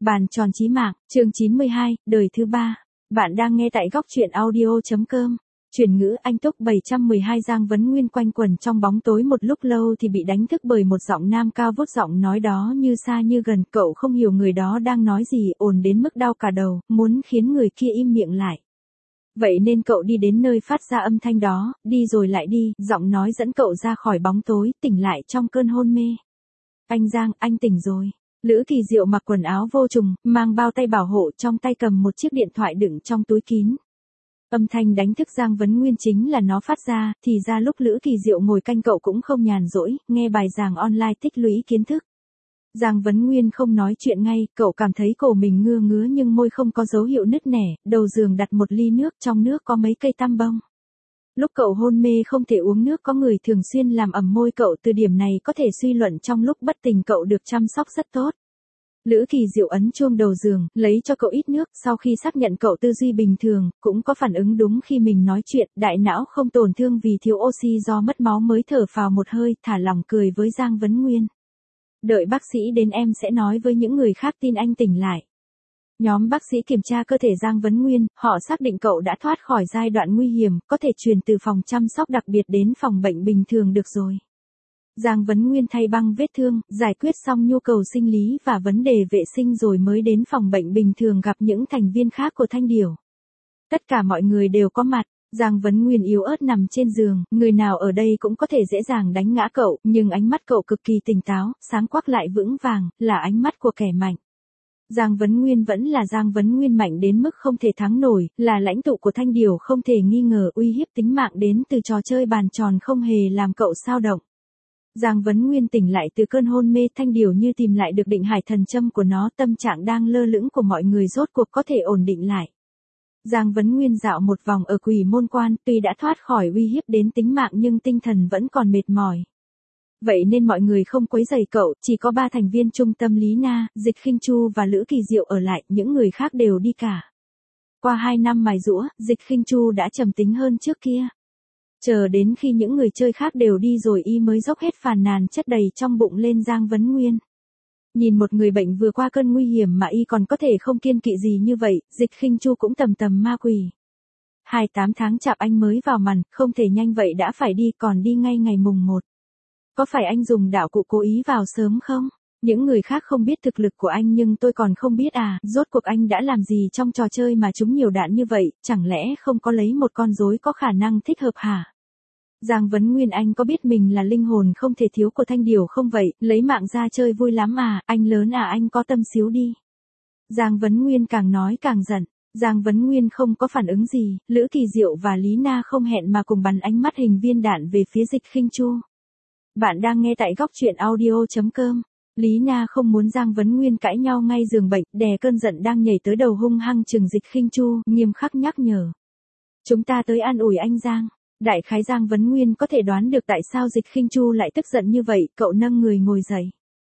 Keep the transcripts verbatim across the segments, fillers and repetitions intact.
Bàn tròn chí mạng, chương chín mươi hai, đời thứ ba. Bạn đang nghe tại góc truyện audio.com. Chuyển ngữ Anh Túc bảy trăm mười hai. Giang Vấn Nguyên quanh quẩn trong bóng tối một lúc lâu thì bị đánh thức bởi một giọng nam cao vút, giọng nói đó như xa như gần, cậu không hiểu người đó đang nói gì, ồn đến mức đau cả đầu, muốn khiến người kia im miệng lại. Vậy nên cậu đi đến nơi phát ra âm thanh đó, đi rồi lại đi, giọng nói dẫn cậu ra khỏi bóng tối, tỉnh lại trong cơn hôn mê. Anh Giang, anh tỉnh rồi. Lữ Kỳ Diệu mặc quần áo vô trùng, mang bao tay bảo hộ, trong tay cầm một chiếc điện thoại đựng trong túi kín. Âm thanh đánh thức Giang Vấn Nguyên chính là nó phát ra, thì ra lúc Lữ Kỳ Diệu ngồi canh cậu cũng không nhàn rỗi, nghe bài giảng online tích lũy kiến thức. Giang Vấn Nguyên không nói chuyện ngay, cậu cảm thấy cổ mình ngưa ngứa nhưng môi không có dấu hiệu nứt nẻ, đầu giường đặt một ly nước, trong nước có mấy cây tăm bông. Lúc cậu hôn mê không thể uống nước, có người thường xuyên làm ẩm môi cậu, từ điểm này có thể suy luận trong lúc bất tỉnh cậu được chăm sóc rất tốt. Lữ Kỳ Diệu ấn chuông đầu giường, lấy cho cậu ít nước, sau khi xác nhận cậu tư duy bình thường, cũng có phản ứng đúng khi mình nói chuyện, đại não không tổn thương vì thiếu oxy do mất máu mới thở phào một hơi, thả lỏng cười với Giang Vấn Nguyên. Đợi bác sĩ đến em sẽ nói với những người khác tin anh tỉnh lại. Nhóm bác sĩ kiểm tra cơ thể Giang Vấn Nguyên, họ xác định cậu đã thoát khỏi giai đoạn nguy hiểm, có thể chuyển từ phòng chăm sóc đặc biệt đến phòng bệnh bình thường được rồi. Giang Vấn Nguyên thay băng vết thương, giải quyết xong nhu cầu sinh lý và vấn đề vệ sinh rồi mới đến phòng bệnh bình thường gặp những thành viên khác của Thanh Điểu. Tất cả mọi người đều có mặt. Giang Vấn Nguyên yếu ớt nằm trên giường, người nào ở đây cũng có thể dễ dàng đánh ngã cậu, nhưng ánh mắt cậu cực kỳ tỉnh táo, sáng quắc lại vững vàng, là ánh mắt của kẻ mạnh. Giang Vấn Nguyên vẫn là Giang Vấn Nguyên, mạnh đến mức không thể thắng nổi, là lãnh tụ của Thanh Điểu không thể nghi ngờ, uy hiếp tính mạng đến từ trò chơi bàn tròn không hề làm cậu xao động. Giang Vấn Nguyên tỉnh lại từ cơn hôn mê, Thanh Điểu như tìm lại được định hải thần châm của nó, tâm trạng đang lơ lửng của mọi người rốt cuộc có thể ổn định lại. Giang Vấn Nguyên dạo một vòng ở Quỷ Môn Quan, tuy đã thoát khỏi uy hiếp đến tính mạng nhưng tinh thần vẫn còn mệt mỏi. Vậy nên mọi người không quấy rầy cậu, chỉ có ba thành viên trung tâm Lý Na, Dịch Khinh Chu và Lữ Kỳ Diệu ở lại, những người khác đều đi cả. Qua hai năm mài giũa, Dịch Khinh Chu đã trầm tính hơn trước kia. Chờ đến khi những người chơi khác đều đi rồi y mới dốc hết phàn nàn chất đầy trong bụng lên Giang Vấn Nguyên. Nhìn một người bệnh vừa qua cơn nguy hiểm mà y còn có thể không kiêng kỵ gì như vậy, Dịch Khinh Chu cũng tầm tầm ma quỷ. hai mươi tám tháng chạp anh mới vào màn, không thể nhanh vậy đã phải đi, còn đi ngay ngày mùng một. Có phải anh dùng đạo cụ cố ý vào sớm không? Những người khác không biết thực lực của anh nhưng tôi còn không biết à, rốt cuộc anh đã làm gì trong trò chơi mà trúng nhiều đạn như vậy, chẳng lẽ không có lấy một con rối có khả năng thích hợp hả? Giang Vấn Nguyên, anh có biết mình là linh hồn không thể thiếu của Thanh Điểu không vậy, lấy mạng ra chơi vui lắm à, anh lớn à, anh có tâm xíu đi. Giang Vấn Nguyên càng nói càng giận. Giang Vấn Nguyên không có phản ứng gì, Lữ Kỳ Diệu và Lý Na không hẹn mà cùng bắn ánh mắt hình viên đạn về phía Dịch Khinh Chu. Bạn đang nghe tại góc truyện audio.com. Lý Na không muốn Giang Vấn Nguyên cãi nhau ngay giường bệnh, đè cơn giận đang nhảy tới đầu hung hăng chừng Dịch Khinh Chu, nghiêm khắc nhắc nhở. Chúng ta tới an ủi anh Giang. Đại khái Giang Vấn Nguyên có thể đoán được tại sao Dịch Khinh Chu lại tức giận như vậy, cậu nâng người ngồi dậy.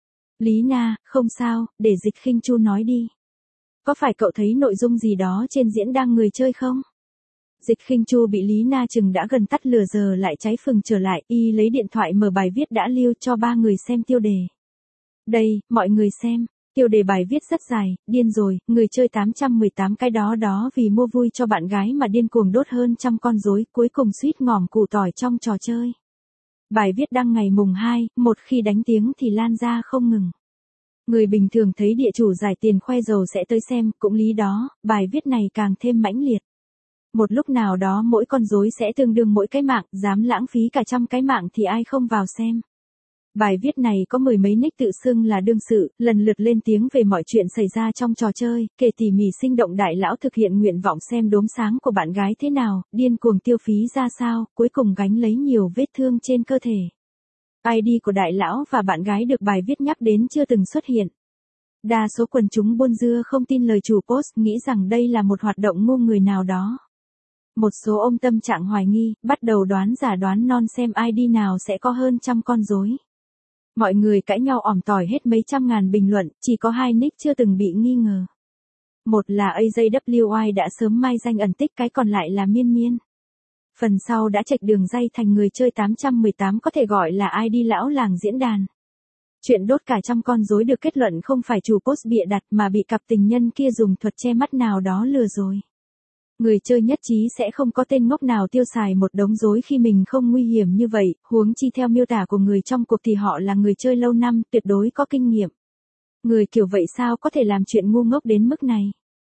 Lý Na, không sao, để Dịch Khinh Chu nói đi. Có phải cậu thấy nội dung gì đó trên diễn đàn người chơi không? Dịch Khinh Chu bị Lý Na chừng đã gần tắt lửa giờ lại cháy phừng trở lại, y lấy điện thoại mở bài viết đã lưu cho ba người xem tiêu đề. Đây, mọi người xem. Tiêu đề bài viết rất dài, điên rồi, người chơi tám trăm mười tám cái đó đó vì mua vui cho bạn gái mà điên cuồng đốt hơn trăm con rối, cuối cùng suýt ngòm củ tỏi trong trò chơi. Bài viết đăng ngày mùng hai, một khi đánh tiếng thì lan ra không ngừng. Người bình thường thấy địa chủ giải tiền khoe giàu sẽ tới xem, cũng lý đó, bài viết này càng thêm mãnh liệt. Một lúc nào đó mỗi con rối sẽ tương đương mỗi cái mạng, dám lãng phí cả trăm cái mạng thì ai không vào xem. Bài viết này có mười mấy nick tự xưng là đương sự, lần lượt lên tiếng về mọi chuyện xảy ra trong trò chơi, kể tỉ mỉ sinh động đại lão thực hiện nguyện vọng xem đốm sáng của bạn gái thế nào, điên cuồng tiêu phí ra sao, cuối cùng gánh lấy nhiều vết thương trên cơ thể. i đê của đại lão và bạn gái được bài viết nhắc đến chưa từng xuất hiện. Đa số quần chúng buôn dưa không tin lời chủ post, nghĩ rằng đây là một hoạt động ngu người nào đó. Một số ông tâm trạng hoài nghi, bắt đầu đoán giả đoán non xem i đê nào sẽ có hơn trăm con rối. Mọi người cãi nhau ỏm tỏi hết mấy trăm ngàn bình luận, chỉ có hai nick chưa từng bị nghi ngờ. Một là a jây vê i đã sớm mai danh ẩn tích, cái còn lại là Miên Miên. Phần sau đã chệch đường ray thành người chơi tám trăm mười tám, có thể gọi là i đê lão làng diễn đàn. Chuyện đốt cả trăm con rối được kết luận không phải chủ post bịa đặt mà bị cặp tình nhân kia dùng thuật che mắt nào đó lừa rồi. Người chơi nhất trí sẽ không có tên ngốc nào tiêu xài một đống rối khi mình không nguy hiểm như vậy, huống chi theo miêu tả của người trong cuộc thì họ là người chơi lâu năm, tuyệt đối có kinh nghiệm. Người kiểu vậy sao có thể làm chuyện ngu ngốc đến mức này?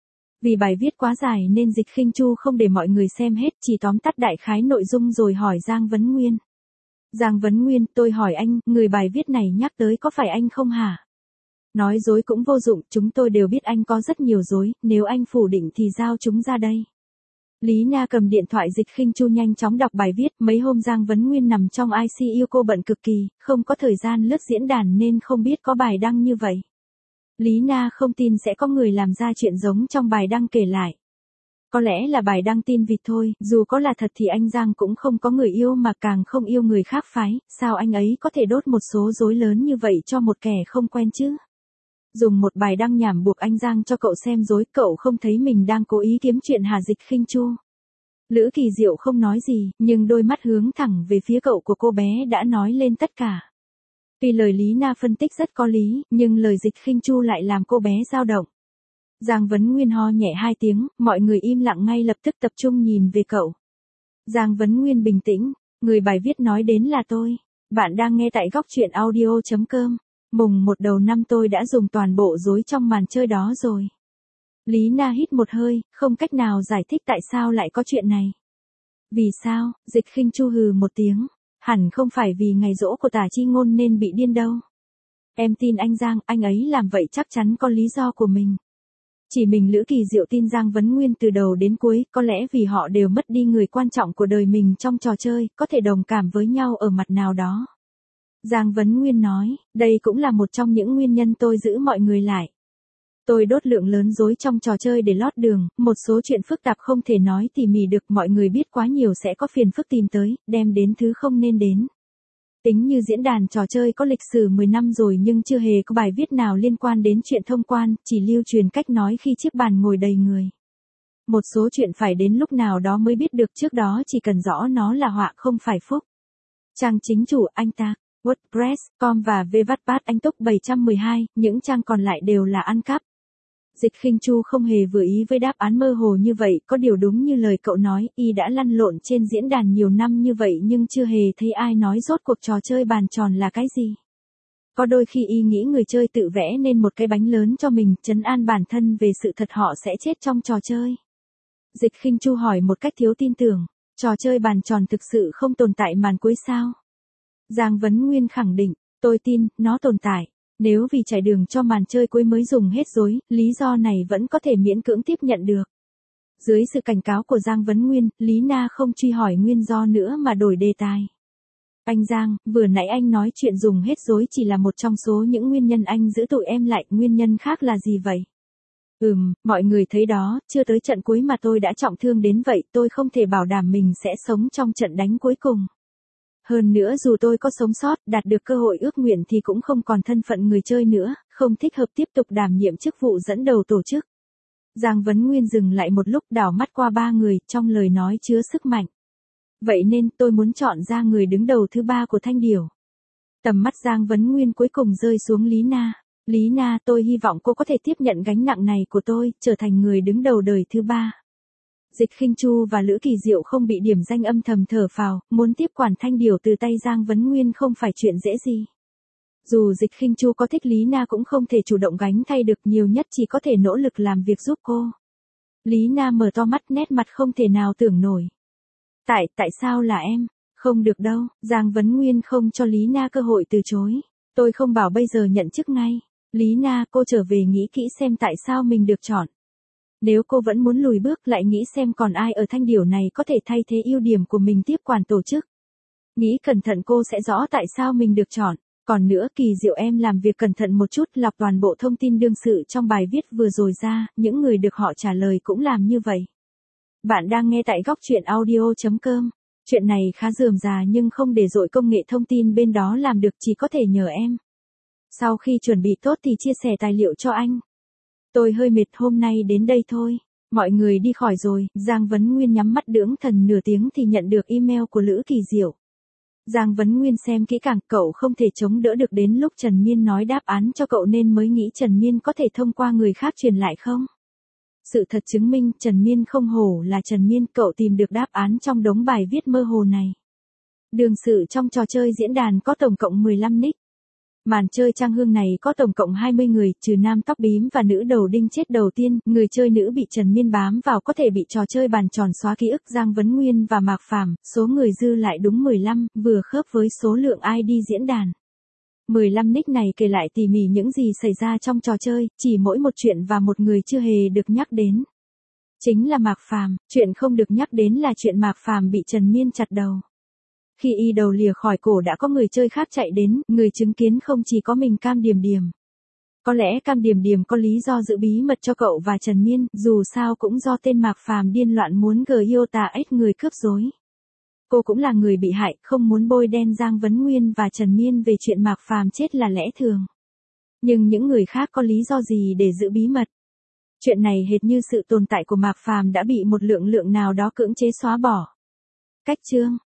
Vì bài viết quá dài nên Dịch Khinh Chu không để mọi người xem hết, chỉ tóm tắt đại khái nội dung rồi hỏi Giang Vấn Nguyên. Giang Vấn Nguyên, tôi hỏi anh, người bài viết này nhắc tới có phải anh không hả? Nói dối cũng vô dụng, chúng tôi đều biết anh có rất nhiều dối, nếu anh phủ định thì giao chúng ra đây. Lý Na cầm điện thoại. Dịch Khinh Chu nhanh chóng đọc bài viết. Mấy hôm Giang Vấn Nguyên nằm trong i xê u cô bận cực kỳ, không có thời gian lướt diễn đàn nên không biết có bài đăng như vậy. Lý Na không tin sẽ có người làm ra chuyện giống trong bài đăng kể lại. Có lẽ là bài đăng tin vịt thôi, dù có là thật thì anh Giang cũng không có người yêu mà càng không yêu người khác phái, sao anh ấy có thể đốt một số rối lớn như vậy cho một kẻ không quen chứ? Dùng một bài đăng nhảm buộc anh Giang cho cậu xem dối, cậu không thấy mình đang cố ý kiếm chuyện hả Dịch Khinh Chu? Lữ Kỳ Diệu không nói gì, nhưng đôi mắt hướng thẳng về phía cậu của cô bé đã nói lên tất cả. Tuy lời Lý Na phân tích rất có lý, nhưng lời Dịch Khinh Chu lại làm cô bé dao động. Giang Vấn Nguyên ho nhẹ hai tiếng, mọi người im lặng ngay lập tức tập trung nhìn về cậu. Giang Vấn Nguyên bình tĩnh, người bài viết nói đến là tôi. Bạn đang nghe tại góc truyện audio chấm com. Mùng một đầu năm tôi đã dùng toàn bộ rối trong màn chơi đó rồi. Lý Na hít một hơi, không cách nào giải thích tại sao lại có chuyện này. Vì sao? Dịch Khinh Chu hừ một tiếng. Hẳn không phải vì ngày giỗ của Tả Chi Ngôn nên bị điên đâu. Em tin anh Giang, anh ấy làm vậy chắc chắn có lý do của mình. Chỉ mình Lữ Kỳ Diệu tin Giang Vấn Nguyên từ đầu đến cuối, có lẽ vì họ đều mất đi người quan trọng của đời mình trong trò chơi, có thể đồng cảm với nhau ở mặt nào đó. Giang Vấn Nguyên nói, đây cũng là một trong những nguyên nhân tôi giữ mọi người lại. Tôi đốt lượng lớn rối trong trò chơi để lót đường, một số chuyện phức tạp không thể nói tỉ mỉ được, mọi người biết quá nhiều sẽ có phiền phức tìm tới, đem đến thứ không nên đến. Tính như diễn đàn trò chơi có lịch sử mười năm rồi nhưng chưa hề có bài viết nào liên quan đến chuyện thông quan, chỉ lưu truyền cách nói khi chiếc bàn ngồi đầy người. Một số chuyện phải đến lúc nào đó mới biết được, trước đó chỉ cần rõ nó là họa không phải phúc. Trang chính chủ anh ta, WordPress chấm com và Vvatpat anh Túc bảy trăm mười hai, những trang còn lại đều là ăn cắp. Dịch Khinh Chu không hề vừa ý với đáp án mơ hồ như vậy, có điều đúng như lời cậu nói, y đã lăn lộn trên diễn đàn nhiều năm như vậy nhưng chưa hề thấy ai nói rốt cuộc trò chơi bàn tròn là cái gì. Có đôi khi y nghĩ người chơi tự vẽ nên một cái bánh lớn cho mình, trấn an bản thân về sự thật họ sẽ chết trong trò chơi. Dịch Khinh Chu hỏi một cách thiếu tin tưởng, trò chơi bàn tròn thực sự không tồn tại màn cuối sao? Giang Vấn Nguyên khẳng định, tôi tin, nó tồn tại. Nếu vì trải đường cho màn chơi cuối mới dùng hết rối, lý do này vẫn có thể miễn cưỡng tiếp nhận được. Dưới sự cảnh cáo của Giang Vấn Nguyên, Lý Na không truy hỏi nguyên do nữa mà đổi đề tài. Anh Giang, vừa nãy anh nói chuyện dùng hết rối chỉ là một trong số những nguyên nhân anh giữ tụi em lại, nguyên nhân khác là gì vậy? Ừm, mọi người thấy đó, chưa tới trận cuối mà tôi đã trọng thương đến vậy, tôi không thể bảo đảm mình sẽ sống trong trận đánh cuối cùng. Hơn nữa dù tôi có sống sót, đạt được cơ hội ước nguyện thì cũng không còn thân phận người chơi nữa, không thích hợp tiếp tục đảm nhiệm chức vụ dẫn đầu tổ chức. Giang Vấn Nguyên dừng lại một lúc, đảo mắt qua ba người, trong lời nói chứa sức mạnh. Vậy nên tôi muốn chọn ra người đứng đầu thứ ba của Thanh Điểu. Tầm mắt Giang Vấn Nguyên cuối cùng rơi xuống Lý Na. Lý Na, tôi hy vọng cô có thể tiếp nhận gánh nặng này của tôi, trở thành người đứng đầu đời thứ ba. Dịch Khinh Chu và Lữ Kỳ Diệu không bị điểm danh âm thầm thở phào, muốn tiếp quản Thanh Điểu từ tay Giang Vấn Nguyên không phải chuyện dễ gì. Dù Dịch Khinh Chu có thích Lý Na cũng không thể chủ động gánh thay được, nhiều nhất chỉ có thể nỗ lực làm việc giúp cô. Lý Na mở to mắt, nét mặt không thể nào tưởng nổi. Tại, tại sao là em? Không được đâu, Giang Vấn Nguyên không cho Lý Na cơ hội từ chối. Tôi không bảo bây giờ nhận chức ngay. Lý Na, cô trở về nghĩ kỹ xem tại sao mình được chọn. Nếu cô vẫn muốn lùi bước, lại nghĩ xem còn ai ở Thanh Điểu này có thể thay thế ưu điểm của mình tiếp quản tổ chức. Nghĩ cẩn thận cô sẽ rõ tại sao mình được chọn. Còn nữa, Kỳ Diệu em làm việc cẩn thận một chút, lọc toàn bộ thông tin đương sự trong bài viết vừa rồi ra, những người được họ trả lời cũng làm như vậy. Bạn đang nghe tại góc truyện audio chấm com. Chuyện này khá rườm rà nhưng không để dội công nghệ thông tin bên đó làm được, chỉ có thể nhờ em. Sau khi chuẩn bị tốt thì chia sẻ tài liệu cho anh. Tôi hơi mệt, hôm nay đến đây thôi. Mọi người đi khỏi rồi, Giang Vấn Nguyên nhắm mắt đưỡng thần nửa tiếng thì nhận được email của Lữ Kỳ Diệu. Giang Vấn Nguyên xem kỹ càng, cậu không thể chống đỡ được đến lúc Trần Miên nói đáp án cho cậu nên mới nghĩ Trần Miên có thể thông qua người khác truyền lại không? Sự thật chứng minh Trần Miên không hổ là Trần Miên, cậu tìm được đáp án trong đống bài viết mơ hồ này. Đường sự trong trò chơi diễn đàn có tổng cộng mười lăm nick. Màn chơi trang hương này có tổng cộng hai mươi người, trừ nam tóc bím và nữ đầu đinh chết đầu tiên, người chơi nữ bị Trần Miên bám vào có thể bị trò chơi bàn tròn xóa ký ức Giang Vấn Nguyên và Mạc Phàm, số người dư lại đúng mười lăm, vừa khớp với số lượng i đê diễn đàn. mười lăm nick này kể lại tỉ mỉ những gì xảy ra trong trò chơi, chỉ mỗi một chuyện và một người chưa hề được nhắc đến. Chính là Mạc Phàm, chuyện không được nhắc đến là chuyện Mạc Phàm bị Trần Miên chặt đầu. Khi y đầu lìa khỏi cổ đã có người chơi khác chạy đến, người chứng kiến không chỉ có mình Cam Điềm Điềm. Có lẽ Cam Điềm Điềm có lý do giữ bí mật cho cậu và Trần Miên, dù sao cũng do tên Mạc Phàm điên loạn muốn gờ yêu tà ếch người cướp dối. Cô cũng là người bị hại, không muốn bôi đen Giang Vấn Nguyên và Trần Miên về chuyện Mạc Phàm chết là lẽ thường. Nhưng những người khác có lý do gì để giữ bí mật? Chuyện này hệt như sự tồn tại của Mạc Phàm đã bị một lượng lượng nào đó cưỡng chế xóa bỏ. Cách chương